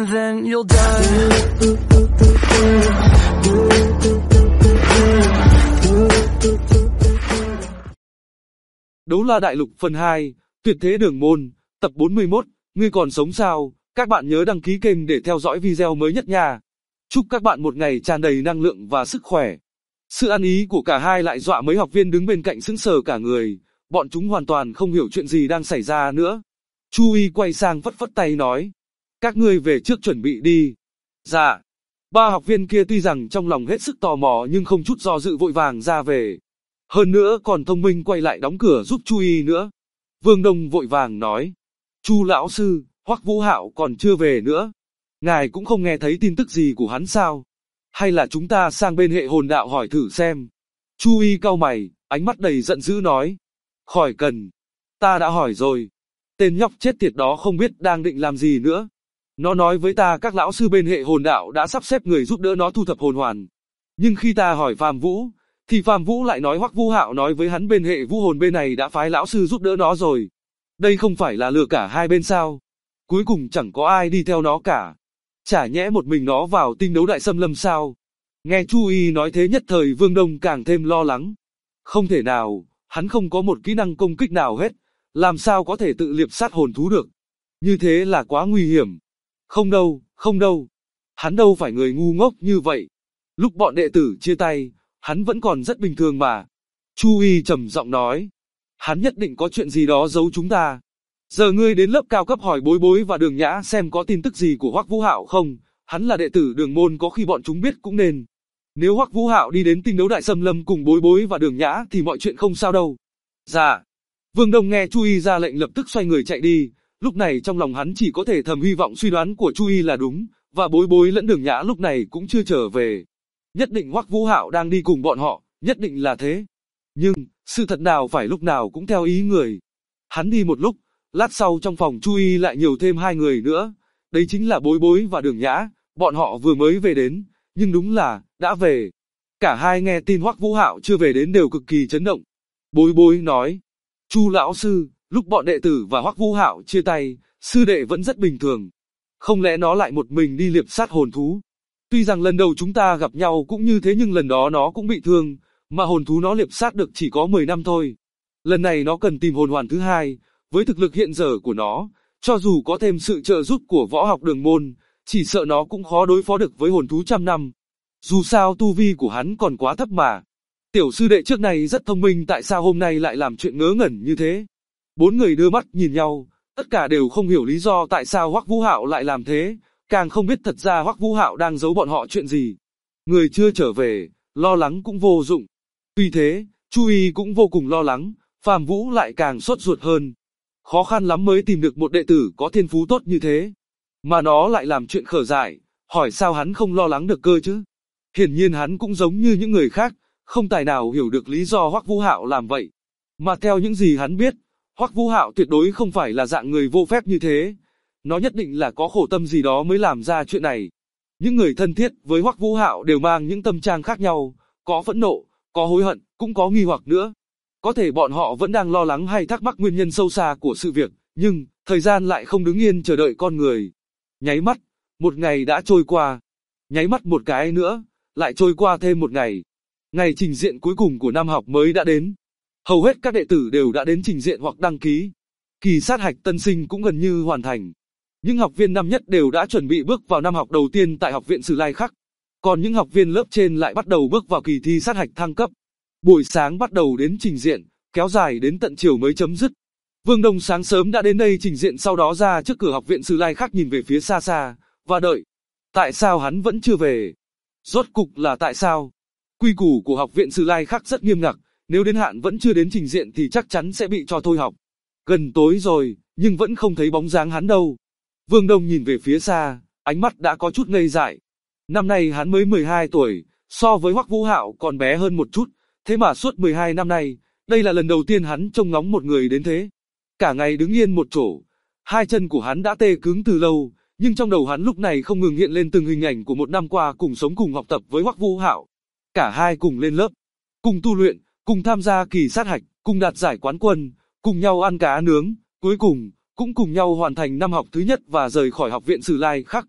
and then you'll die. Đấu La Đại Lục phần 2, Tuyệt Thế Đường Môn, tập 41, ngươi còn sống sao? Các bạn nhớ đăng ký kênh để theo dõi video mới nhất nha. Chúc các bạn một ngày tràn đầy năng lượng và sức khỏe. Sự ăn ý của cả hai lại dọa mấy học viên đứng bên cạnh sững sờ cả người, bọn chúng hoàn toàn không hiểu chuyện gì đang xảy ra nữa. Chu Y quay sang phất phất tay nói, các ngươi về trước chuẩn bị đi. Dạ. Ba học viên kia tuy rằng trong lòng hết sức tò mò nhưng không chút do dự vội vàng ra về. Hơn nữa còn thông minh quay lại đóng cửa giúp Chu Y nữa. Vương Đông vội vàng nói, Chu lão sư, Hoắc Vũ Hạo còn chưa về nữa. Ngài cũng không nghe thấy tin tức gì của hắn sao? Hay là chúng ta sang bên hệ hồn đạo hỏi thử xem? Chu Y cau mày, ánh mắt đầy giận dữ nói, khỏi cần. Ta đã hỏi rồi. Tên nhóc chết tiệt đó không biết đang định làm gì nữa. Nó nói với ta các lão sư bên hệ hồn đạo đã sắp xếp người giúp đỡ nó thu thập hồn hoàn. Nhưng khi ta hỏi Phạm Vũ, thì Phạm Vũ lại nói Hoắc Vũ Hạo nói với hắn bên hệ vũ hồn bên này đã phái lão sư giúp đỡ nó rồi. Đây không phải là lừa cả hai bên sao? Cuối cùng chẳng có ai đi theo nó cả. Chả nhẽ một mình nó vào tinh đấu đại xâm lâm sao? Nghe Chu Y nói thế nhất thời Vương Đông càng thêm lo lắng. Không thể nào, hắn không có một kỹ năng công kích nào hết, làm sao có thể tự liệp sát hồn thú được? Như thế là quá nguy hiểm. Không đâu. Hắn đâu phải người ngu ngốc như vậy. Lúc bọn đệ tử chia tay, hắn vẫn còn rất bình thường mà. Chu Y trầm giọng nói, hắn nhất định có chuyện gì đó giấu chúng ta. Giờ ngươi đến lớp cao cấp hỏi Bối Bối và Đường Nhã xem có tin tức gì của Hoắc Vũ Hạo không, hắn là đệ tử Đường môn có khi bọn chúng biết cũng nên. Nếu Hoắc Vũ Hạo đi đến tinh đấu đại xâm lâm cùng Bối Bối và Đường Nhã thì mọi chuyện không sao đâu. Dạ. Vương Đông nghe Chu Y ra lệnh lập tức xoay người chạy đi, lúc này trong lòng hắn chỉ có thể thầm hy vọng suy đoán của Chu Y là đúng, và Bối Bối lẫn Đường Nhã lúc này cũng chưa trở về. Nhất định Hoắc Vũ Hạo đang đi cùng bọn họ, nhất định là thế. Nhưng, sự thật nào phải lúc nào cũng theo ý người. Hắn đi một lúc, lát sau trong phòng Chu Y lại nhiều thêm hai người nữa, đấy chính là Bối Bối và Đường Nhã, bọn họ vừa mới về đến, nhưng đúng là, đã về. Cả hai nghe tin Hoắc Vũ Hạo chưa về đến đều cực kỳ chấn động. Bối Bối nói, Chu lão sư, lúc bọn đệ tử và Hoắc Vũ Hạo chia tay, sư đệ vẫn rất bình thường. Không lẽ nó lại một mình đi liệp sát hồn thú? Tuy rằng lần đầu chúng ta gặp nhau cũng như thế nhưng lần đó nó cũng bị thương, mà hồn thú nó liệp sát được chỉ có 10 năm thôi. Lần này nó cần tìm hồn hoàn thứ hai, với thực lực hiện giờ của nó, cho dù có thêm sự trợ giúp của võ học Đường môn, chỉ sợ nó cũng khó đối phó được với hồn thú trăm năm. Dù sao tu vi của hắn còn quá thấp mà. Tiểu sư đệ trước này rất thông minh tại sao hôm nay lại làm chuyện ngớ ngẩn như thế? Bốn người đưa mắt nhìn nhau, tất cả đều không hiểu lý do tại sao Hoắc Vũ Hạo lại làm thế, càng không biết thật ra Hoắc Vũ Hạo đang giấu bọn họ chuyện gì. Người chưa trở về, lo lắng cũng vô dụng. Tuy thế, Chu Y cũng vô cùng lo lắng, Phạm Vũ lại càng sốt ruột hơn. Khó khăn lắm mới tìm được một đệ tử có thiên phú tốt như thế. Mà nó lại làm chuyện khở dại, hỏi sao hắn không lo lắng được cơ chứ? Hiển nhiên hắn cũng giống như những người khác, không tài nào hiểu được lý do Hoắc Vũ Hạo làm vậy. Mà theo những gì hắn biết, Hoắc Vũ Hạo tuyệt đối không phải là dạng người vô phép như thế. Nó nhất định là có khổ tâm gì đó mới làm ra chuyện này. Những người thân thiết với Hoắc Vũ Hạo đều mang những tâm trạng khác nhau, có phẫn nộ, có hối hận, cũng có nghi hoặc nữa. Có thể bọn họ vẫn đang lo lắng hay thắc mắc nguyên nhân sâu xa của sự việc, nhưng thời gian lại không đứng yên chờ đợi con người. Nháy mắt, một ngày đã trôi qua. Nháy mắt một cái nữa, lại trôi qua thêm một ngày. Ngày trình diện cuối cùng của năm học mới đã đến. Hầu hết các đệ tử đều đã đến trình diện hoặc đăng ký. Kỳ sát hạch tân sinh cũng gần như hoàn thành. Những học viên năm nhất đều đã chuẩn bị bước vào năm học đầu tiên tại Học viện Sử Lai Khắc. Còn những học viên lớp trên lại bắt đầu bước vào kỳ thi sát hạch thăng cấp. Buổi sáng bắt đầu đến trình diện, kéo dài đến tận chiều mới chấm dứt. Vương Đông sáng sớm đã đến đây trình diện sau đó ra trước cửa Học viện Sử Lai Khắc nhìn về phía xa xa, và đợi. Tại sao hắn vẫn chưa về? Rốt cục là tại sao? Quy củ của Học viện Sử Lai Khắc rất nghiêm ngặt, nếu đến hạn vẫn chưa đến trình diện thì chắc chắn sẽ bị cho thôi học. Gần tối rồi, nhưng vẫn không thấy bóng dáng hắn đâu. Vương Đông nhìn về phía xa, ánh mắt đã có chút ngây dại. Năm nay hắn mới 12 tuổi, so với Hoắc Vũ Hạo còn bé hơn một chút, thế mà suốt 12 năm nay, đây là lần đầu tiên hắn trông ngóng một người đến thế. Cả ngày đứng yên một chỗ, hai chân của hắn đã tê cứng từ lâu, nhưng trong đầu hắn lúc này không ngừng hiện lên từng hình ảnh của một năm qua cùng sống cùng học tập với Hoắc Vũ Hạo. Cả hai cùng lên lớp, cùng tu luyện, cùng tham gia kỳ sát hạch, cùng đạt giải quán quân, cùng nhau ăn cá nướng, cuối cùng cũng cùng nhau hoàn thành năm học thứ nhất và rời khỏi Học viện Sử Lai Khắc.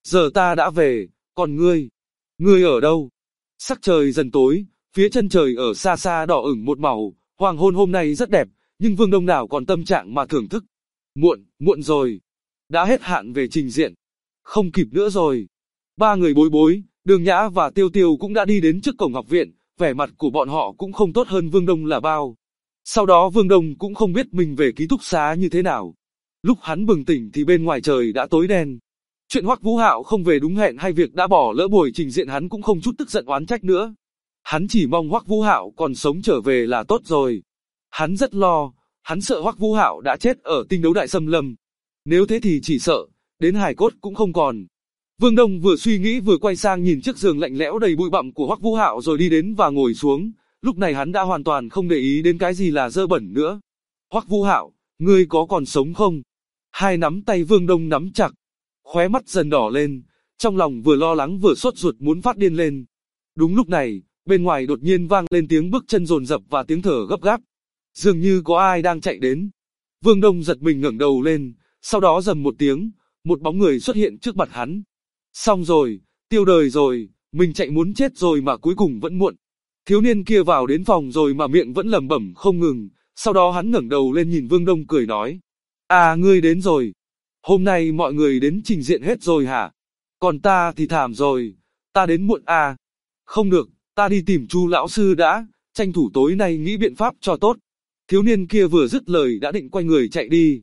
Giờ ta đã về, còn ngươi ở đâu? Sắc trời dần tối, phía chân trời ở xa xa đỏ ửng một màu, hoàng hôn hôm nay rất đẹp, nhưng Vương Đông nào còn tâm trạng mà thưởng thức. Muộn rồi. Đã hết hạn về trình diện. Không kịp nữa rồi. Ba người Bối Bối, Đường Nhã và Tiêu Tiêu cũng đã đi đến trước cổng học viện, vẻ mặt của bọn họ cũng không tốt hơn Vương Đông là bao. Sau đó Vương Đông cũng không biết mình về ký túc xá như thế nào. Lúc hắn bừng tỉnh thì bên ngoài trời đã tối đen. Chuyện Hoắc Vũ Hạo không về đúng hẹn hay việc đã bỏ lỡ buổi trình diện hắn cũng không chút tức giận oán trách nữa. Hắn chỉ mong Hoắc Vũ Hạo còn sống trở về là tốt rồi. Hắn rất lo, hắn sợ Hoắc Vũ Hạo đã chết ở Tinh Đấu Đại Xâm Lâm. Nếu thế thì chỉ sợ, đến hài cốt cũng không còn. Vương Đông vừa suy nghĩ vừa quay sang nhìn chiếc giường lạnh lẽo đầy bụi bặm của Hoắc Vũ Hạo rồi đi đến và ngồi xuống. Lúc này hắn đã hoàn toàn không để ý đến cái gì là dơ bẩn nữa. Hoắc Vũ Hạo, ngươi có còn sống không? Hai nắm tay Vương Đông nắm chặt, khóe mắt dần đỏ lên, trong lòng vừa lo lắng vừa sốt ruột muốn phát điên lên. Đúng lúc này, bên ngoài đột nhiên vang lên tiếng bước chân dồn dập và tiếng thở gấp gáp. Dường như có ai đang chạy đến. Vương Đông giật mình ngẩng đầu lên, sau đó rầm một tiếng, một bóng người xuất hiện trước mặt hắn. Xong rồi, tiêu đời rồi, mình chạy muốn chết rồi mà cuối cùng vẫn muộn. Thiếu niên kia vào đến phòng rồi mà miệng vẫn lẩm bẩm không ngừng, sau đó hắn ngẩng đầu lên nhìn Vương Đông cười nói. À, ngươi đến rồi. Hôm nay mọi người đến trình diện hết rồi hả? Còn ta thì thảm rồi, ta đến muộn à? Không được, ta đi tìm Chu lão sư đã, tranh thủ tối nay nghĩ biện pháp cho tốt. Thiếu niên kia vừa dứt lời đã định quay người chạy đi.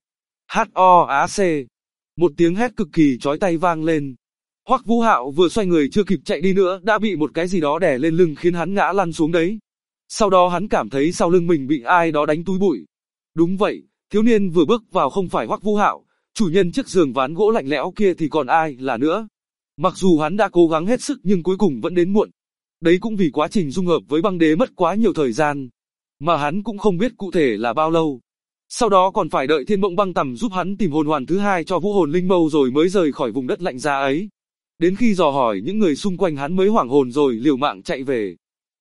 H-O-A-C. Một tiếng hét cực kỳ chói tai vang lên. Hoắc Vũ Hạo vừa xoay người chưa kịp chạy đi nữa đã bị một cái gì đó đè lên lưng khiến hắn ngã lăn xuống đấy. Sau đó hắn cảm thấy sau lưng mình bị ai đó đánh túi bụi. Đúng vậy, thiếu niên vừa bước vào không phải Hoắc Vũ Hạo, chủ nhân chiếc giường ván gỗ lạnh lẽo kia thì còn ai là nữa. Mặc dù hắn đã cố gắng hết sức nhưng cuối cùng vẫn đến muộn. Đấy cũng vì quá trình dung hợp với băng đế mất quá nhiều thời gian, mà hắn cũng không biết cụ thể là bao lâu. Sau đó còn phải đợi Thiên Mộng Băng Tầm giúp hắn tìm hồn hoàn thứ hai cho Vũ Hồn Linh Mâu rồi mới rời khỏi vùng đất lạnh giá ấy. Đến khi dò hỏi những người xung quanh hắn mới hoảng hồn rồi liều mạng chạy về.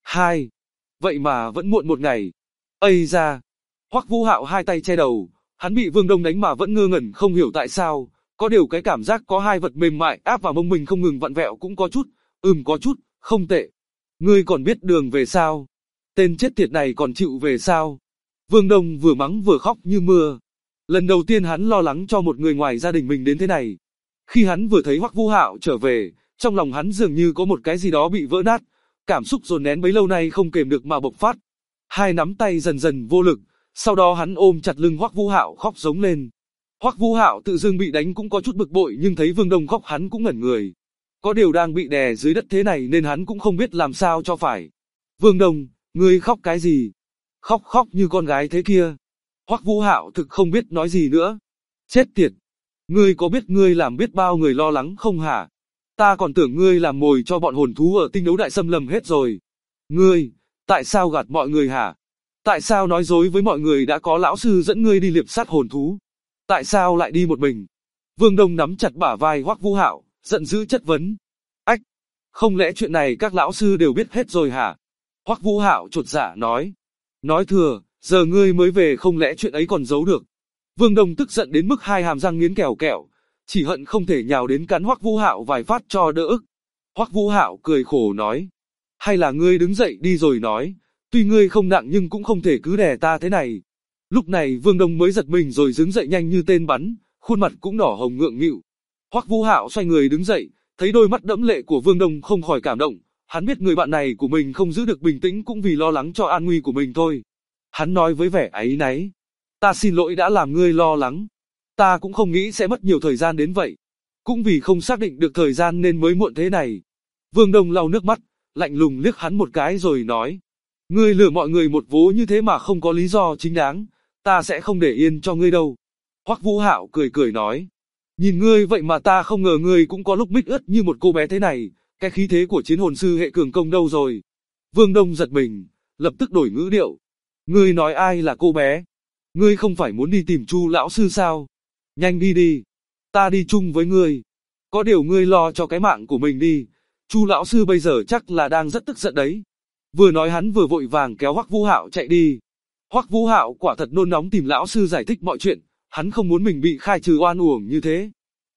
Vậy mà vẫn muộn một ngày. Ây da! Hoắc Vũ Hạo hai tay che đầu, hắn bị Vương Đông đánh mà vẫn ngơ ngẩn không hiểu tại sao. Có điều cái cảm giác có hai vật mềm mại áp vào mông mình không ngừng vặn vẹo cũng có chút, có chút, không tệ. Ngươi còn biết đường về sao? Tên chết tiệt này còn chịu về sao? Vương Đông vừa mắng vừa khóc như mưa. Lần đầu tiên hắn lo lắng cho một người ngoài gia đình mình đến thế này. Khi hắn vừa thấy Hoắc Vũ Hạo trở về, trong lòng hắn dường như có một cái gì đó bị vỡ nát, cảm xúc dồn nén bấy lâu nay không kềm được mà bộc phát. Hai nắm tay dần dần vô lực, sau đó hắn ôm chặt lưng Hoắc Vũ Hạo khóc giống lên. Hoắc Vũ Hạo tự dưng bị đánh cũng có chút bực bội nhưng thấy Vương Đông khóc hắn cũng ngẩn người. Có điều đang bị đè dưới đất thế này nên hắn cũng không biết làm sao cho phải. Vương Đông, ngươi khóc cái gì? Khóc như con gái thế kia. Hoắc Vũ Hạo thực không biết nói gì nữa. Chết tiệt! Ngươi có biết ngươi làm biết bao người lo lắng không hả? Ta còn tưởng ngươi làm mồi cho bọn hồn thú ở Tinh Đấu Đại Xâm Lâm hết rồi. Ngươi, tại sao gạt mọi người hả? Tại sao nói dối với mọi người đã có lão sư dẫn ngươi đi liệp sát hồn thú? Tại sao lại đi một mình? Vương Đông nắm chặt bả vai Hoắc Vũ Hạo, giận dữ chất vấn. Ách, không lẽ chuyện này các lão sư đều biết hết rồi hả? Hoắc Vũ Hạo chột dạ nói. Nói thừa, giờ ngươi mới về không lẽ chuyện ấy còn giấu được? Vương Đông tức giận đến mức hai hàm răng nghiến kẹo kẹo, chỉ hận không thể nhào đến cắn Hoắc Vũ Hạo vài phát cho đỡ ức. Hoắc Vũ Hạo cười khổ nói. Hay là ngươi đứng dậy đi rồi nói, tuy ngươi không nặng nhưng cũng không thể cứ đè ta thế này. Lúc này Vương Đông mới giật mình rồi đứng dậy nhanh như tên bắn, khuôn mặt cũng đỏ hồng ngượng nghịu. Hoắc Vũ Hạo xoay người đứng dậy, thấy đôi mắt đẫm lệ của Vương Đông không khỏi cảm động, hắn biết người bạn này của mình không giữ được bình tĩnh cũng vì lo lắng cho an nguy của mình thôi. Hắn nói với vẻ áy náy, ta xin lỗi đã làm ngươi lo lắng, ta cũng không nghĩ sẽ mất nhiều thời gian đến vậy, cũng vì không xác định được thời gian nên mới muộn thế này. Vương Đông lau nước mắt, lạnh lùng liếc hắn một cái rồi nói, ngươi lừa mọi người một vố như thế mà không có lý do chính đáng, ta sẽ không để yên cho ngươi đâu. Hoắc Vũ Hạo cười cười nói, nhìn ngươi vậy mà ta không ngờ ngươi cũng có lúc mít ướt như một cô bé thế này, cái khí thế của chiến hồn sư hệ cường công đâu rồi. Vương Đông giật mình, lập tức đổi ngữ điệu, ngươi nói ai là cô bé? Ngươi không phải muốn đi tìm Chu lão sư sao? Nhanh đi đi, ta đi chung với ngươi. Có điều ngươi lo cho cái mạng của mình đi, Chu lão sư bây giờ chắc là đang rất tức giận đấy. Vừa nói hắn vừa vội vàng kéo Hoắc Vũ Hạo chạy đi. Hoắc Vũ Hạo quả thật nôn nóng tìm lão sư giải thích mọi chuyện, hắn không muốn mình bị khai trừ oan uổng như thế.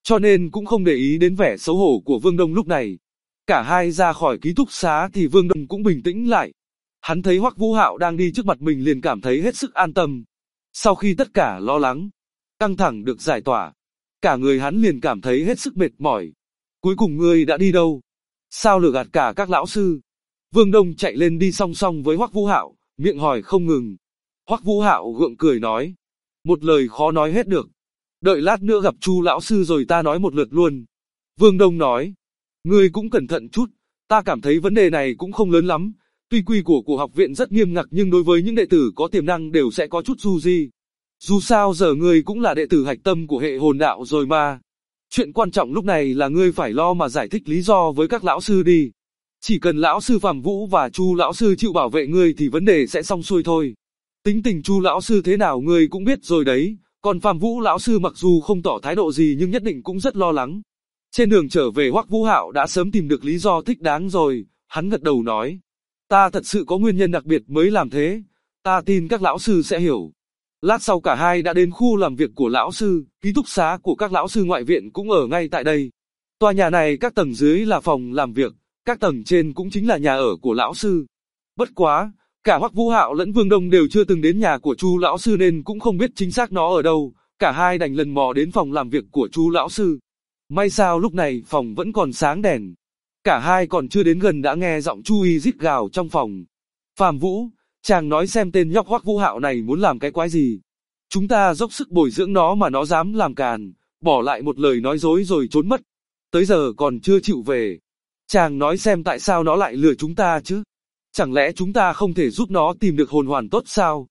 cho nên cũng không để ý đến vẻ xấu hổ của Vương Đông lúc này. Cả hai ra khỏi ký túc xá thì Vương Đông cũng bình tĩnh lại. Hắn thấy Hoắc Vũ Hạo đang đi trước mặt mình liền cảm thấy hết sức an tâm. Sau khi tất cả lo lắng, căng thẳng được giải tỏa, cả người hắn liền cảm thấy hết sức mệt mỏi. Cuối cùng ngươi đã đi đâu? Sao lừa gạt cả các lão sư? Vương Đông chạy lên đi song song với Hoắc Vũ Hạo, miệng hỏi không ngừng. Hoắc Vũ Hạo gượng cười nói, một lời khó nói hết được. Đợi lát nữa gặp Chu lão sư rồi ta nói một lượt luôn. Vương Đông nói, ngươi cũng cẩn thận chút, ta cảm thấy vấn đề này cũng không lớn lắm. Tuy quy của học viện rất nghiêm ngặt nhưng đối với những đệ tử có tiềm năng đều sẽ có chút du di. Dù sao giờ ngươi cũng là đệ tử hạch tâm của hệ hồn đạo rồi mà. Chuyện quan trọng lúc này là ngươi phải lo mà giải thích lý do với các lão sư đi. Chỉ cần lão sư Phạm Vũ và Chu lão sư chịu bảo vệ ngươi thì vấn đề sẽ xong xuôi thôi. Tính tình Chu lão sư thế nào ngươi cũng biết rồi đấy, còn Phạm Vũ lão sư mặc dù không tỏ thái độ gì nhưng nhất định cũng rất lo lắng. Trên đường trở về Hoắc Vũ Hạo đã sớm tìm được lý do thích đáng rồi, hắn gật đầu nói. Ta thật sự có nguyên nhân đặc biệt mới làm thế, ta tin các lão sư sẽ hiểu. Lát sau cả hai đã đến khu làm việc của lão sư, ký túc xá của các lão sư ngoại viện cũng ở ngay tại đây. Tòa nhà này các tầng dưới là phòng làm việc, các tầng trên cũng chính là nhà ở của lão sư. Bất quá, cả Hoắc Vũ Hạo lẫn Vương Đông đều chưa từng đến nhà của Chu lão sư nên cũng không biết chính xác nó ở đâu, cả hai đành lần mò đến phòng làm việc của Chu lão sư. May sao lúc này phòng vẫn còn sáng đèn. Cả hai còn chưa đến gần đã nghe giọng Chu Y rít gào trong phòng. Phạm Vũ, chàng nói xem tên nhóc Hoắc Vũ Hạo này muốn làm cái quái gì. Chúng ta dốc sức bồi dưỡng nó mà nó dám làm càn, bỏ lại một lời nói dối rồi trốn mất. Tới giờ còn chưa chịu về. Chàng nói xem tại sao nó lại lừa chúng ta chứ? Chẳng lẽ chúng ta không thể giúp nó tìm được hồn hoàn tốt sao?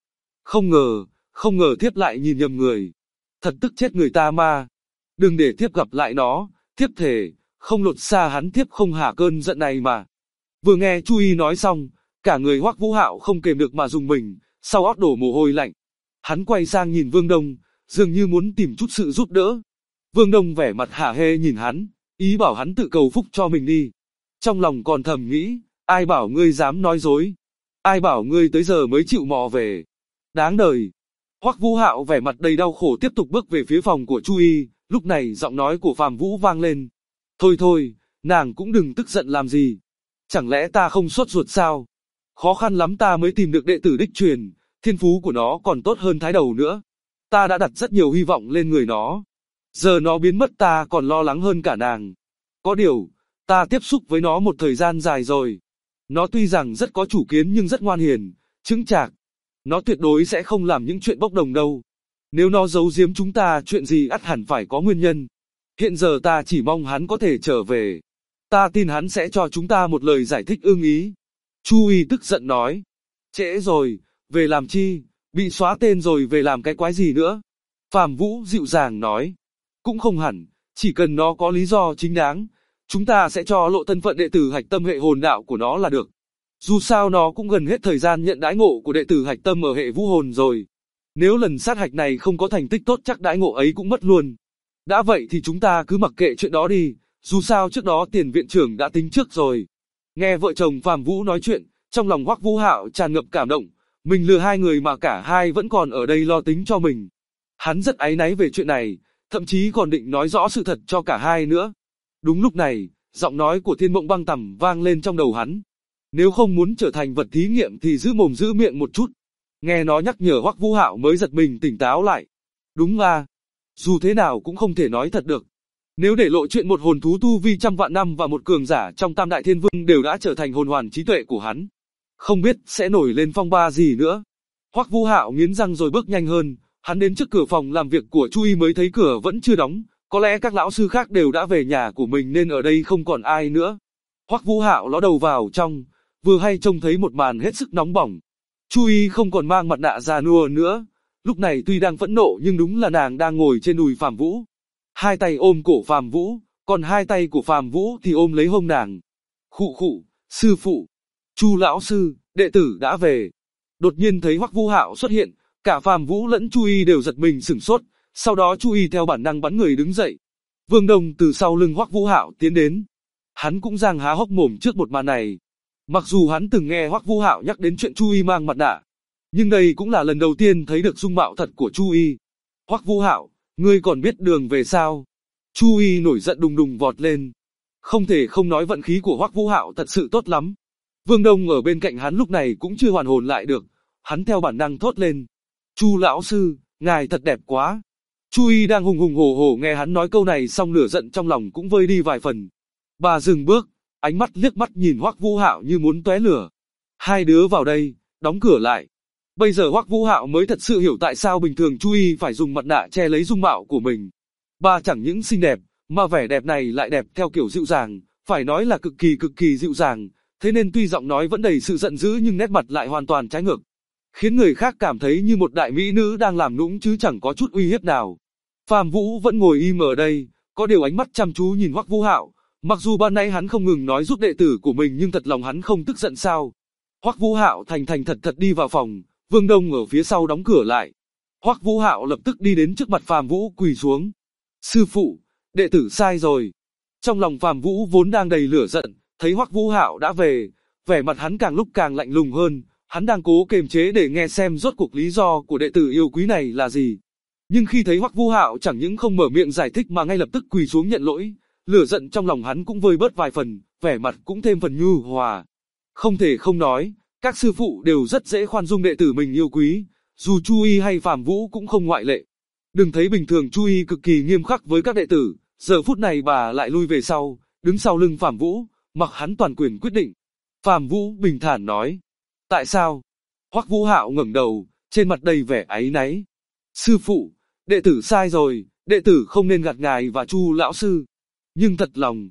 Không ngờ thiếp lại nhìn nhầm người. Thật tức chết người ta mà. Đừng để thiếp gặp lại nó, thiếp thề, không lột xa hắn thiếp không hả cơn giận này mà. Vừa nghe Chu Y nói xong, cả người Hoắc Vũ Hạo không kềm được mà rùng mình, sau ót đổ mồ hôi lạnh. Hắn quay sang nhìn Vương Đông, dường như muốn tìm chút sự giúp đỡ. Vương Đông vẻ mặt hả hê nhìn hắn, ý bảo hắn tự cầu phúc cho mình đi. Trong lòng còn thầm nghĩ, ai bảo ngươi dám nói dối, ai bảo ngươi tới giờ mới chịu mò về. Đáng đời. Hoắc Vũ Hạo vẻ mặt đầy đau khổ tiếp tục bước về phía phòng của Chu Y, lúc này giọng nói của Phạm Vũ vang lên. Thôi, nàng cũng đừng tức giận làm gì. Chẳng lẽ ta không sốt ruột sao? Khó khăn lắm ta mới tìm được đệ tử đích truyền, thiên phú của nó còn tốt hơn Thái Đầu nữa. Ta đã đặt rất nhiều hy vọng lên người nó. Giờ nó biến mất ta còn lo lắng hơn cả nàng. Có điều, ta tiếp xúc với nó một thời gian dài rồi. Nó tuy rằng rất có chủ kiến nhưng rất ngoan hiền, chững chạc. Nó tuyệt đối sẽ không làm những chuyện bốc đồng đâu. Nếu nó giấu giếm chúng ta chuyện gì ắt hẳn phải có nguyên nhân. Hiện giờ ta chỉ mong hắn có thể trở về. Ta tin hắn sẽ cho chúng ta một lời giải thích ưng ý. Chu Y tức giận nói. Trễ rồi, về làm chi, bị xóa tên rồi về làm cái quái gì nữa. Phạm Vũ dịu dàng nói. Cũng không hẳn, chỉ cần nó có lý do chính đáng, chúng ta sẽ cho lộ thân phận đệ tử hạch tâm hệ hồn đạo của nó là được. Dù sao nó cũng gần hết thời gian nhận đãi ngộ của đệ tử hạch tâm ở hệ vũ hồn rồi. Nếu lần sát hạch này không có thành tích tốt chắc đãi ngộ ấy cũng mất luôn. Đã vậy thì chúng ta cứ mặc kệ chuyện đó đi, dù sao trước đó tiền viện trưởng đã tính trước rồi. Nghe vợ chồng Phạm Vũ nói chuyện, trong lòng Hoắc Vũ Hạo tràn ngập cảm động, mình lừa hai người mà cả hai vẫn còn ở đây lo tính cho mình. Hắn rất áy náy về chuyện này, thậm chí còn định nói rõ sự thật cho cả hai nữa. Đúng lúc này, giọng nói của Thiên Mộng Băng Tầm vang lên trong đầu hắn. Nếu không muốn trở thành vật thí nghiệm thì giữ mồm giữ miệng một chút. Nghe nó nhắc nhở Hoắc Vũ Hạo mới giật mình tỉnh táo lại. Đúng à, dù thế nào cũng không thể nói thật được. Nếu để lộ chuyện một hồn thú tu vi trăm vạn năm và một cường giả trong Tam Đại Thiên Vương đều đã trở thành hồn hoàn trí tuệ của hắn, không biết sẽ nổi lên phong ba gì nữa. Hoắc Vũ Hạo nghiến răng rồi bước nhanh hơn, hắn đến trước cửa phòng làm việc của Chu Y mới thấy cửa vẫn chưa đóng, có lẽ các lão sư khác đều đã về nhà của mình nên ở đây không còn ai nữa. Hoắc Vũ Hạo ló đầu vào trong, vừa hay trông thấy một màn hết sức nóng bỏng. Chu Y không còn mang mặt nạ già nua nữa, lúc này tuy đang phẫn nộ nhưng đúng là nàng đang ngồi trên đùi Phạm Vũ. Hai tay ôm cổ Phạm Vũ, còn hai tay của Phạm Vũ thì ôm lấy hông nàng. Khụ, sư phụ, Chu lão sư, đệ tử đã về. Đột nhiên thấy Hoắc Vũ Hạo xuất hiện, cả Phạm Vũ lẫn Chu Y đều giật mình sửng sốt, sau đó Chu Y theo bản năng bắn người đứng dậy. Vương Đông từ sau lưng Hoắc Vũ Hạo tiến đến. Hắn cũng giang há hốc mồm trước một màn này. Mặc dù hắn từng nghe Hoắc Vũ Hạo nhắc đến chuyện Chu Y mang mặt nạ, nhưng đây cũng là lần đầu tiên thấy được dung mạo thật của Chu Y. Hoắc Vũ Hạo, ngươi còn biết đường về sao? Chu Y nổi giận đùng đùng vọt lên. Không thể không nói vận khí của Hoắc Vũ Hạo thật sự tốt lắm. Vương Đông ở bên cạnh hắn lúc này cũng chưa hoàn hồn lại được, hắn theo bản năng thốt lên. Chu lão sư, ngài thật đẹp quá. Chu Y đang hùng hùng hổ hổ nghe hắn nói câu này xong lửa giận trong lòng cũng vơi đi vài phần. Bà dừng bước, ánh mắt liếc mắt nhìn Hoắc Vũ Hạo như muốn tóe lửa. Hai đứa vào đây, đóng cửa lại. Bây giờ Hoắc Vũ Hạo mới thật sự hiểu tại sao bình thường Chu Y phải dùng mặt nạ che lấy dung mạo của mình. Bà chẳng những xinh đẹp, mà vẻ đẹp này lại đẹp theo kiểu dịu dàng, phải nói là cực kỳ dịu dàng, thế nên tuy giọng nói vẫn đầy sự giận dữ nhưng nét mặt lại hoàn toàn trái ngược, khiến người khác cảm thấy như một đại mỹ nữ đang làm nũng chứ chẳng có chút uy hiếp nào. Phạm Vũ vẫn ngồi im ở đây, có điều ánh mắt chăm chú nhìn Hoắc Vũ Hạo, mặc dù ban nãy hắn không ngừng nói giúp đệ tử của mình nhưng thật lòng hắn không tức giận sao. Hoắc Vũ Hạo thành thật đi vào phòng, Vương Đông ở phía sau đóng cửa lại. Hoắc Vũ Hạo lập tức đi đến trước mặt Phạm Vũ quỳ xuống. Sư phụ, đệ tử sai rồi. Trong lòng Phạm Vũ vốn đang đầy lửa giận, thấy Hoắc Vũ Hạo đã về, vẻ mặt hắn càng lúc càng lạnh lùng hơn, hắn đang cố kiềm chế để nghe xem rốt cuộc lý do của đệ tử yêu quý này là gì. Nhưng khi thấy Hoắc Vũ Hạo chẳng những không mở miệng giải thích mà ngay lập tức quỳ xuống nhận lỗi, lửa giận trong lòng hắn cũng vơi bớt vài phần, vẻ mặt cũng thêm phần nhu hòa. Không thể không nói, các sư phụ đều rất dễ khoan dung đệ tử mình yêu quý, dù Chu Y hay Phạm Vũ cũng không ngoại lệ. Đừng thấy bình thường Chu Y cực kỳ nghiêm khắc với các đệ tử, giờ phút này bà lại lui về sau, đứng sau lưng Phạm Vũ, mặc hắn toàn quyền quyết định. Phạm Vũ bình thản nói. Tại sao? Hoắc Vũ Hạo ngẩng đầu, trên mặt đầy vẻ áy náy. Sư phụ, đệ tử sai rồi, đệ tử không nên gạt ngài và Chu lão sư. Nhưng thật lòng,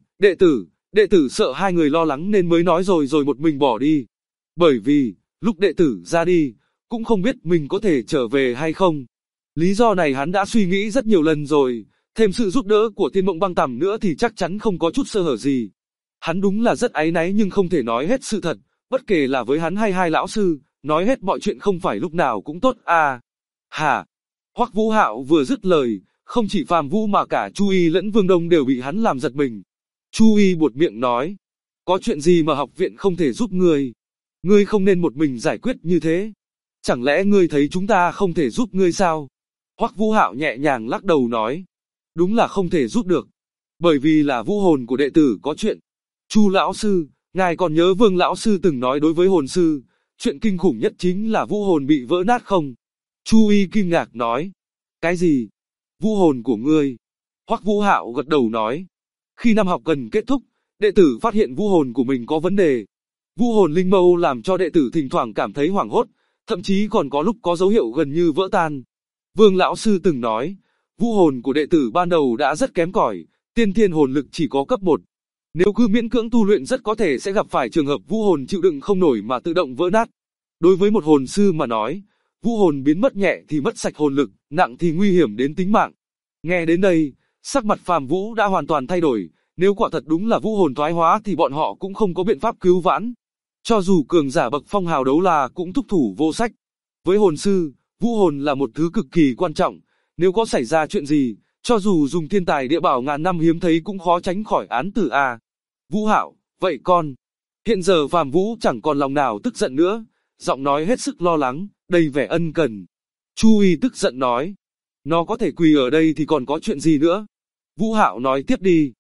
đệ tử sợ hai người lo lắng nên mới nói rồi một mình bỏ đi. Bởi vì, lúc đệ tử ra đi, cũng không biết mình có thể trở về hay không. Lý do này hắn đã suy nghĩ rất nhiều lần rồi, thêm sự giúp đỡ của Thiên Mộng Băng Tằm nữa thì chắc chắn không có chút sơ hở gì. Hắn đúng là rất áy náy nhưng không thể nói hết sự thật, bất kể là với hắn hay hai lão sư, nói hết mọi chuyện không phải lúc nào cũng tốt à. Hả? Hoắc Vũ Hạo vừa dứt lời, không chỉ Phạm Vũ mà cả Chu Y lẫn Vương Đông đều bị hắn làm giật mình. Chu Y buột miệng nói, có chuyện gì mà học viện không thể giúp ngươi? Ngươi không nên một mình giải quyết như thế. Chẳng lẽ ngươi thấy chúng ta không thể giúp ngươi sao? Hoắc Vũ Hạo nhẹ nhàng lắc đầu nói, đúng là không thể giúp được, bởi vì là vũ hồn của đệ tử có chuyện. Chu lão sư, ngài còn nhớ Vương lão sư từng nói đối với hồn sư, chuyện kinh khủng nhất chính là vũ hồn bị vỡ nát không? Chu Y kinh ngạc nói, cái gì? Vũ hồn của ngươi? Hoắc Vũ Hạo gật đầu nói, khi năm học gần kết thúc, đệ tử phát hiện vũ hồn của mình có vấn đề. Vũ hồn linh mâu làm cho đệ tử thỉnh thoảng cảm thấy hoảng hốt, thậm chí còn có lúc có dấu hiệu gần như vỡ tan. Vương lão sư từng nói, vũ hồn của đệ tử ban đầu đã rất kém cỏi, tiên thiên hồn lực chỉ có cấp 1. Nếu cứ miễn cưỡng tu luyện rất có thể sẽ gặp phải trường hợp vũ hồn chịu đựng không nổi mà tự động vỡ nát. Đối với một hồn sư mà nói, vũ hồn biến mất nhẹ thì mất sạch hồn lực, nặng thì nguy hiểm đến tính mạng. Nghe đến đây, sắc mặt Phạm Vũ đã hoàn toàn thay đổi, nếu quả thật đúng là vũ hồn thoái hóa thì bọn họ cũng không có biện pháp cứu vãn. Cho dù cường giả bậc phong hào đấu la cũng thúc thủ vô sách. Với hồn sư, vũ hồn là một thứ cực kỳ quan trọng, nếu có xảy ra chuyện gì, cho dù dùng thiên tài địa bảo ngàn năm hiếm thấy cũng khó tránh khỏi án tử a. Vũ Hạo, vậy con. Hiện giờ Phạm Vũ chẳng còn lòng nào tức giận nữa, giọng nói hết sức lo lắng, đầy vẻ ân cần. Chu Y tức giận nói, nó có thể quỳ ở đây thì còn có chuyện gì nữa. Vũ Hạo nói tiếp đi.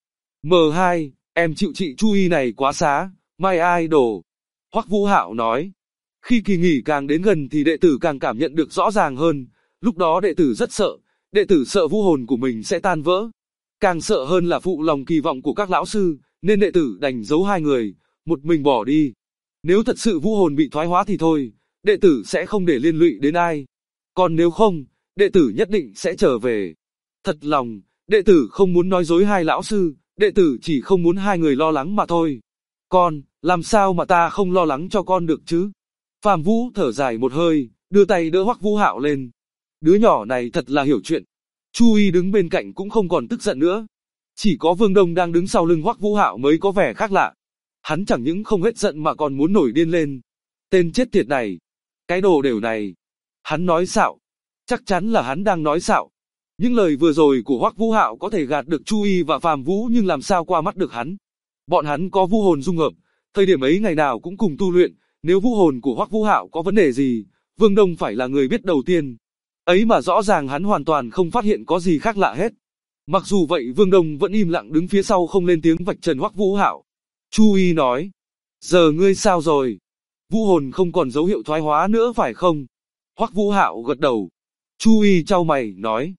M2, em chịu chị Chu Y này quá xá, my idol. Hoắc Vũ Hạo nói, khi kỳ nghỉ càng đến gần thì đệ tử càng cảm nhận được rõ ràng hơn, lúc đó đệ tử rất sợ, đệ tử sợ vũ hồn của mình sẽ tan vỡ. Càng sợ hơn là phụ lòng kỳ vọng của các lão sư, nên đệ tử đành giấu hai người, một mình bỏ đi. Nếu thật sự vũ hồn bị thoái hóa thì thôi, đệ tử sẽ không để liên lụy đến ai. Còn nếu không, đệ tử nhất định sẽ trở về. Thật lòng, đệ tử không muốn nói dối hai lão sư, đệ tử chỉ không muốn hai người lo lắng mà thôi. Con, làm sao mà ta không lo lắng cho con được chứ? Phạm Vũ thở dài một hơi, đưa tay đỡ Hoắc Vũ Hạo lên. Đứa nhỏ này thật là hiểu chuyện. Chu Y đứng bên cạnh cũng không còn tức giận nữa. Chỉ có Vương Đông đang đứng sau lưng Hoắc Vũ Hạo mới có vẻ khác lạ. Hắn chẳng những không hết giận mà còn muốn nổi điên lên. Tên chết tiệt này. Cái đồ đều này. Hắn nói xạo. Chắc chắn là hắn đang nói xạo. Những lời vừa rồi của Hoắc Vũ Hạo có thể gạt được Chu Y và Phạm Vũ nhưng làm sao qua mắt được hắn. Bọn hắn có vũ hồn dung hợp. Thời điểm ấy ngày nào cũng cùng tu luyện. Nếu vũ hồn của Hoắc Vũ Hạo có vấn đề gì, Vương Đông phải là người biết đầu tiên. Ấy mà rõ ràng hắn hoàn toàn không phát hiện có gì khác lạ hết. Mặc dù vậy Vương Đông vẫn im lặng đứng phía sau không lên tiếng vạch trần Hoắc Vũ Hạo. Chu Y nói, giờ ngươi sao rồi? Vũ hồn không còn dấu hiệu thoái hóa nữa phải không? Hoắc Vũ Hạo gật đầu. Chu Y chau mày, nói,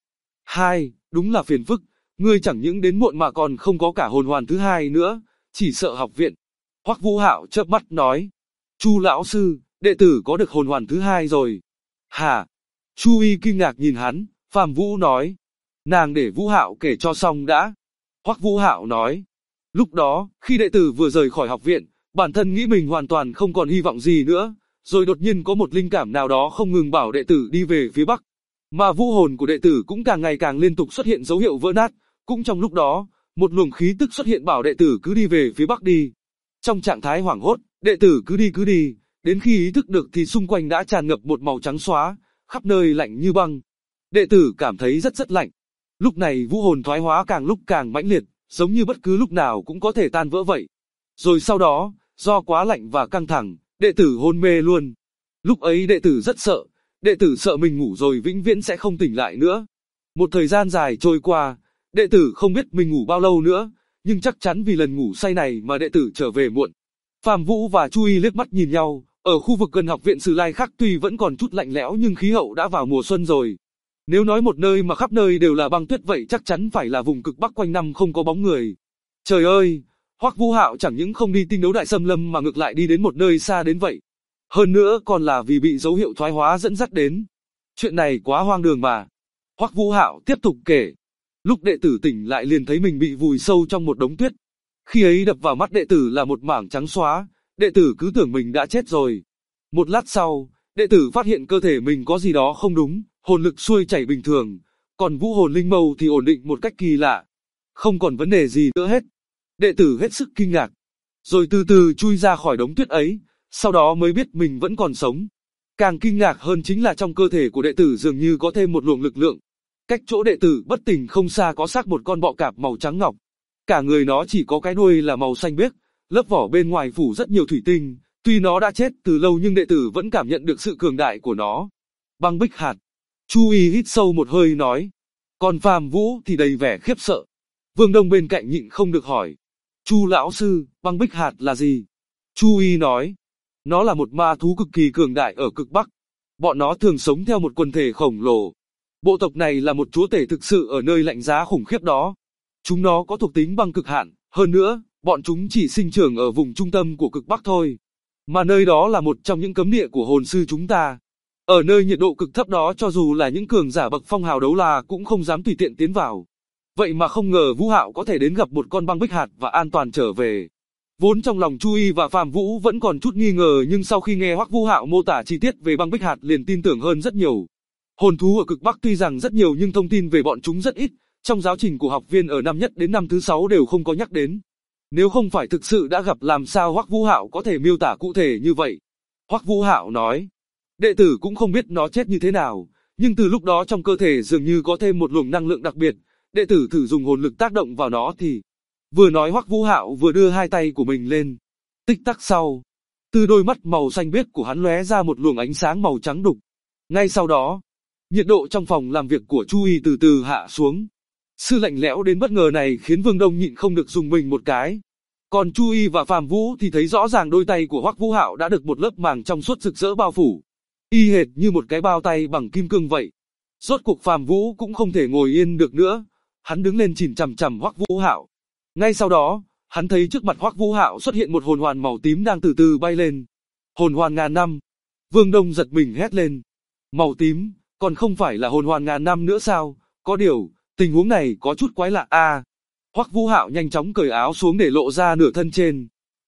đúng là phiền phức, ngươi chẳng những đến muộn mà còn không có cả hồn hoàn thứ hai nữa, chỉ sợ học viện. Hoắc Vũ Hạo chớp mắt nói, Chu lão sư, đệ tử có được hồn hoàn thứ hai rồi. Hả? Chu Y kinh ngạc nhìn hắn, Phạm Vũ nói, nàng để Vũ Hạo kể cho xong đã. Hoắc Vũ Hạo nói, lúc đó, khi đệ tử vừa rời khỏi học viện, bản thân nghĩ mình hoàn toàn không còn hy vọng gì nữa, rồi đột nhiên có một linh cảm nào đó không ngừng bảo đệ tử đi về phía bắc. Mà vũ hồn của đệ tử cũng càng ngày càng liên tục xuất hiện dấu hiệu vỡ nát, cũng trong lúc đó, một luồng khí tức xuất hiện bảo đệ tử cứ đi về phía bắc đi. Trong trạng thái hoảng hốt, đệ tử cứ đi, đến khi ý thức được thì xung quanh đã tràn ngập một màu trắng xóa, khắp nơi lạnh như băng. Đệ tử cảm thấy rất lạnh. Lúc này vũ hồn thoái hóa càng lúc càng mãnh liệt, giống như bất cứ lúc nào cũng có thể tan vỡ vậy. Rồi sau đó, do quá lạnh và căng thẳng, đệ tử hôn mê luôn. Lúc ấy đệ tử rất sợ, đệ tử sợ mình ngủ rồi vĩnh viễn sẽ không tỉnh lại nữa. Một thời gian dài trôi qua, đệ tử không biết mình ngủ bao lâu nữa, nhưng chắc chắn vì lần ngủ say này mà đệ tử trở về muộn. Phạm Vũ và Chu Y liếc mắt nhìn nhau, ở khu vực gần học viện Sử Lai Khắc tuy vẫn còn chút lạnh lẽo nhưng khí hậu đã vào mùa xuân rồi. Nếu nói một nơi mà khắp nơi đều là băng tuyết vậy chắc chắn phải là vùng cực Bắc quanh năm không có bóng người. Trời ơi, Hoắc Vũ Hạo chẳng những không đi tinh đấu đại xâm lâm mà ngược lại đi đến một nơi xa đến vậy. Hơn nữa còn là vì bị dấu hiệu thoái hóa dẫn dắt đến. Chuyện này quá hoang đường mà. Hoắc Vũ Hạo tiếp tục kể. Lúc đệ tử tỉnh lại liền thấy mình bị vùi sâu trong một đống tuyết. Khi ấy đập vào mắt đệ tử là một mảng trắng xóa, đệ tử cứ tưởng mình đã chết rồi. Một lát sau, đệ tử phát hiện cơ thể mình có gì đó không đúng, hồn lực xuôi chảy bình thường, còn vũ hồn linh mâu thì ổn định một cách kỳ lạ. Không còn vấn đề gì nữa hết. Đệ tử hết sức kinh ngạc. Rồi từ từ chui ra khỏi đống tuyết ấy, sau đó mới biết mình vẫn còn sống. Càng kinh ngạc hơn chính là trong cơ thể của đệ tử dường như có thêm một luồng lực lượng. Cách chỗ đệ tử bất tỉnh không xa có xác một con bọ cạp màu trắng ngọc. Cả người nó chỉ có cái đuôi là màu xanh biếc, lớp vỏ bên ngoài phủ rất nhiều thủy tinh. Tuy nó đã chết từ lâu nhưng đệ tử vẫn cảm nhận được sự cường đại của nó. Băng bích hạt. Chu Y hít sâu một hơi nói. Còn Phạm Vũ thì đầy vẻ khiếp sợ. Vương Đông bên cạnh nhịn không được hỏi. Chu lão sư, băng bích hạt là gì? Chu Y nói. Nó là một ma thú cực kỳ cường đại ở cực Bắc. Bọn nó thường sống theo một quần thể khổng lồ. Bộ tộc này là một chúa tể thực sự ở nơi lạnh giá khủng khiếp đó. Chúng nó có thuộc tính băng cực hạn, hơn nữa, bọn chúng chỉ sinh trưởng ở vùng trung tâm của cực Bắc thôi. Mà nơi đó là một trong những cấm địa của hồn sư chúng ta. Ở nơi nhiệt độ cực thấp đó cho dù là những cường giả bậc phong hào đấu la cũng không dám tùy tiện tiến vào. Vậy mà không ngờ Vũ Hạo có thể đến gặp một con băng bích hạt và an toàn trở về. Vốn trong lòng Chu Y và Phạm Vũ vẫn còn chút nghi ngờ nhưng sau khi nghe Hoắc Vũ Hạo mô tả chi tiết về băng bích hạt liền tin tưởng hơn rất nhiều. Hồn thú ở cực Bắc tuy rằng rất nhiều nhưng thông tin về bọn chúng rất ít, trong giáo trình của học viên ở năm nhất đến năm thứ 6 đều không có nhắc đến. Nếu không phải thực sự đã gặp làm sao Hoắc Vũ Hạo có thể miêu tả cụ thể như vậy. Hoắc Vũ Hạo nói, đệ tử cũng không biết nó chết như thế nào, nhưng từ lúc đó trong cơ thể dường như có thêm một luồng năng lượng đặc biệt, đệ tử thử dùng hồn lực tác động vào nó thì... Vừa nói Hoắc Vũ Hạo vừa đưa hai tay của mình lên. Tích tắc sau, từ đôi mắt màu xanh biếc của hắn lóe ra một luồng ánh sáng màu trắng đục. Ngay sau đó, nhiệt độ trong phòng làm việc của Chu Y từ từ hạ xuống. Sự lạnh lẽo đến bất ngờ này khiến Vương Đông nhịn không được dùng mình một cái. Còn Chu Y và Phạm Vũ thì thấy rõ ràng đôi tay của Hoắc Vũ Hạo đã được một lớp màng trong suốt rực rỡ bao phủ. Y hệt như một cái bao tay bằng kim cương vậy. Rốt cuộc Phạm Vũ cũng không thể ngồi yên được nữa. Hắn đứng lên nhìn chằm chằm Hoắc Vũ Hạo. Ngay sau đó, hắn thấy trước mặt Hoắc Vũ Hạo xuất hiện một hồn hoàn màu tím đang từ từ bay lên. Hồn hoàn ngàn năm. Vương Đông giật mình hét lên. Màu tím, còn không phải là hồn hoàn ngàn năm nữa sao? Có điều, tình huống này có chút quái lạ a. Hoắc Vũ Hạo nhanh chóng cởi áo xuống để lộ ra nửa thân trên.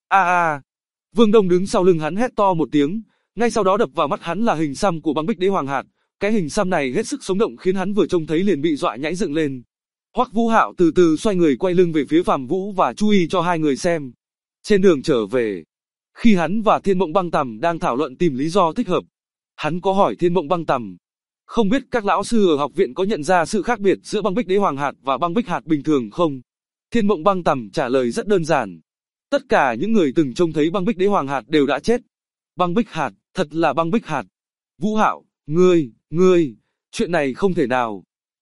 Vương Đông đứng sau lưng hắn hét to một tiếng, ngay sau đó đập vào mắt hắn là hình xăm của băng bích đế hoàng hạt. Cái hình xăm này hết sức sống động khiến hắn vừa trông thấy liền bị dọa nhảy dựng lên. Hoắc Vũ Hạo từ từ xoay người quay lưng về phía Phạm Vũ và Chu Y cho hai người xem. Trên đường trở về, khi hắn và Thiên Mộng Băng Tầm đang thảo luận tìm lý do thích hợp, hắn có hỏi Thiên Mộng Băng Tầm, không biết các lão sư ở học viện có nhận ra sự khác biệt giữa băng bích đế hoàng hạt và băng bích hạt bình thường không? Thiên Mộng Băng Tầm trả lời rất đơn giản. Tất cả những người từng trông thấy băng bích đế hoàng hạt đều đã chết. Băng bích hạt, thật là băng bích hạt. Vũ Hạo, ngươi, chuyện này không thể nào.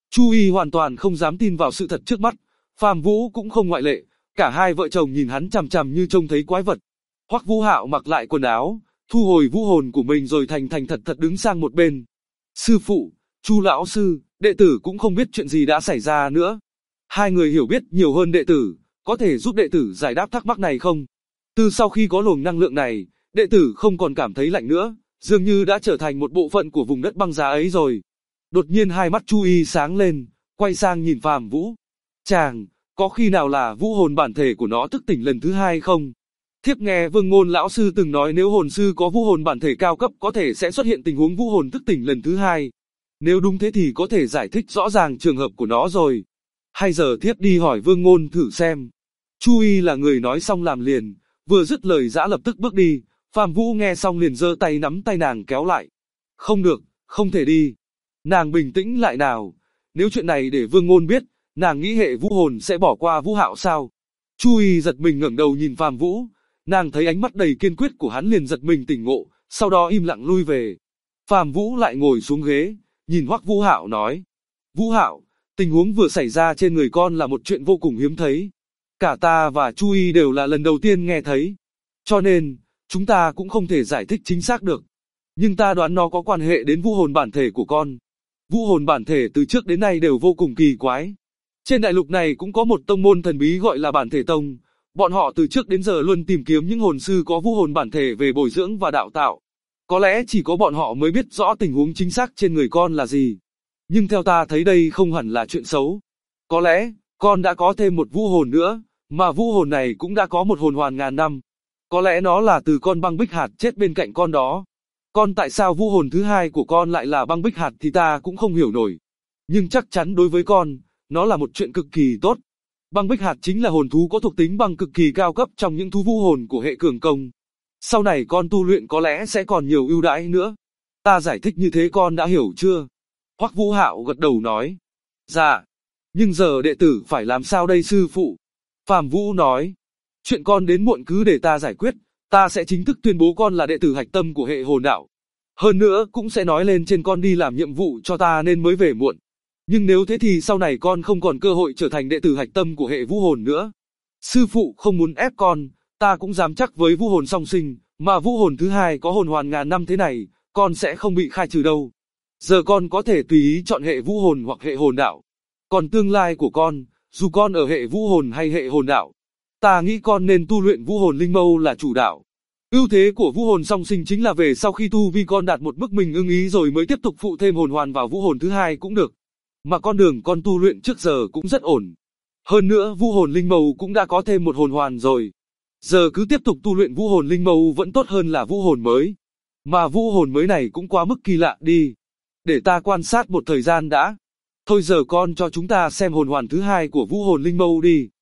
Chu Y hoàn toàn không dám tin vào sự thật trước mắt, Phạm Vũ cũng không ngoại lệ, cả hai vợ chồng nhìn hắn chằm chằm như trông thấy quái vật. Hoắc Vũ Hạo mặc lại quần áo, thu hồi vũ hồn của mình rồi thành thành thật thật đứng sang một bên. Sư phụ, Chu lão sư, đệ tử cũng không biết chuyện gì đã xảy ra nữa. Hai người hiểu biết nhiều hơn đệ tử, có thể giúp đệ tử giải đáp thắc mắc này không? Từ sau khi có luồng năng lượng này, đệ tử không còn cảm thấy lạnh nữa, dường như đã trở thành một bộ phận của vùng đất băng giá ấy rồi. Đột nhiên hai mắt Chu Y sáng lên, quay sang nhìn Phạm Vũ. Chàng, có khi nào là vũ hồn bản thể của nó thức tỉnh lần thứ hai không? Thiếp nghe Vương Ngôn lão sư từng nói nếu hồn sư có vũ hồn bản thể cao cấp có thể sẽ xuất hiện tình huống vũ hồn thức tỉnh lần thứ hai. Nếu đúng thế thì có thể giải thích rõ ràng trường hợp của nó rồi. Hay giờ thiếp đi hỏi Vương Ngôn thử xem. Chu Y là người nói xong làm liền, vừa dứt lời dã lập tức bước đi. Phạm Vũ nghe xong liền giơ tay nắm tay nàng kéo lại. Không được, không thể đi. Nàng bình tĩnh lại nào. Nếu chuyện này để Vương Ngôn biết, nàng nghĩ hệ vũ hồn sẽ bỏ qua Vũ Hạo sao? Chu Y giật mình ngẩng đầu nhìn Phạm Vũ. Nàng thấy ánh mắt đầy kiên quyết của hắn liền giật mình tỉnh ngộ, sau đó im lặng lui về. Phạm Vũ lại ngồi xuống ghế, nhìn Hoắc Vũ Hạo nói. Vũ Hạo, tình huống vừa xảy ra trên người con là một chuyện vô cùng hiếm thấy. Cả ta và Chu Y đều là lần đầu tiên nghe thấy. Cho nên, chúng ta cũng không thể giải thích chính xác được. Nhưng ta đoán nó có quan hệ đến vũ hồn bản thể của con. Vũ hồn bản thể từ trước đến nay đều vô cùng kỳ quái. Trên đại lục này cũng có một tông môn thần bí gọi là Bản Thể Tông. Bọn họ từ trước đến giờ luôn tìm kiếm những hồn sư có vũ hồn bản thể về bồi dưỡng và đạo tạo. Có lẽ chỉ có bọn họ mới biết rõ tình huống chính xác trên người con là gì. Nhưng theo ta thấy đây không hẳn là chuyện xấu. Có lẽ, con đã có thêm một vũ hồn nữa, mà vũ hồn này cũng đã có một hồn hoàn ngàn năm. Có lẽ nó là từ con băng bích hạt chết bên cạnh con đó. Còn tại sao vũ hồn thứ hai của con lại là băng bích hạt thì ta cũng không hiểu nổi. Nhưng chắc chắn đối với con, nó là một chuyện cực kỳ tốt. Băng bích hạt chính là hồn thú có thuộc tính băng cực kỳ cao cấp trong những thú vũ hồn của hệ cường công. Sau này con tu luyện có lẽ sẽ còn nhiều ưu đãi nữa. Ta giải thích như thế con đã hiểu chưa? Hoắc Vũ Hạo gật đầu nói. Dạ. Nhưng giờ đệ tử phải làm sao đây sư phụ? Phạm Vũ nói. Chuyện con đến muộn cứ để ta giải quyết. Ta sẽ chính thức tuyên bố con là đệ tử hạch tâm của hệ hồn đạo. Hơn nữa cũng sẽ nói lên trên con đi làm nhiệm vụ cho ta nên mới về muộn. Nhưng nếu thế thì sau này con không còn cơ hội trở thành đệ tử hạch tâm của hệ vũ hồn nữa. Sư phụ không muốn ép con, ta cũng dám chắc với vũ hồn song sinh, mà vũ hồn thứ hai có hồn hoàn ngàn năm thế này, con sẽ không bị khai trừ đâu. Giờ con có thể tùy ý chọn hệ vũ hồn hoặc hệ hồn đạo. Còn tương lai của con, dù con ở hệ vũ hồn hay hệ hồn đạo, ta nghĩ con nên tu luyện vũ hồn linh mâu là chủ đạo. Ưu thế của vũ hồn song sinh chính là về sau khi tu vi con đạt một mức mình ưng ý rồi mới tiếp tục phụ thêm hồn hoàn vào vũ hồn thứ hai cũng được. Mà con đường con tu luyện trước giờ cũng rất ổn. Hơn nữa vũ hồn linh mâu cũng đã có thêm một hồn hoàn rồi. Giờ cứ tiếp tục tu luyện vũ hồn linh mâu vẫn tốt hơn là vũ hồn mới. Mà vũ hồn mới này cũng quá mức kỳ lạ đi. Để ta quan sát một thời gian đã. Thôi giờ con cho chúng ta xem hồn hoàn thứ hai của vũ hồn linh mâu đi.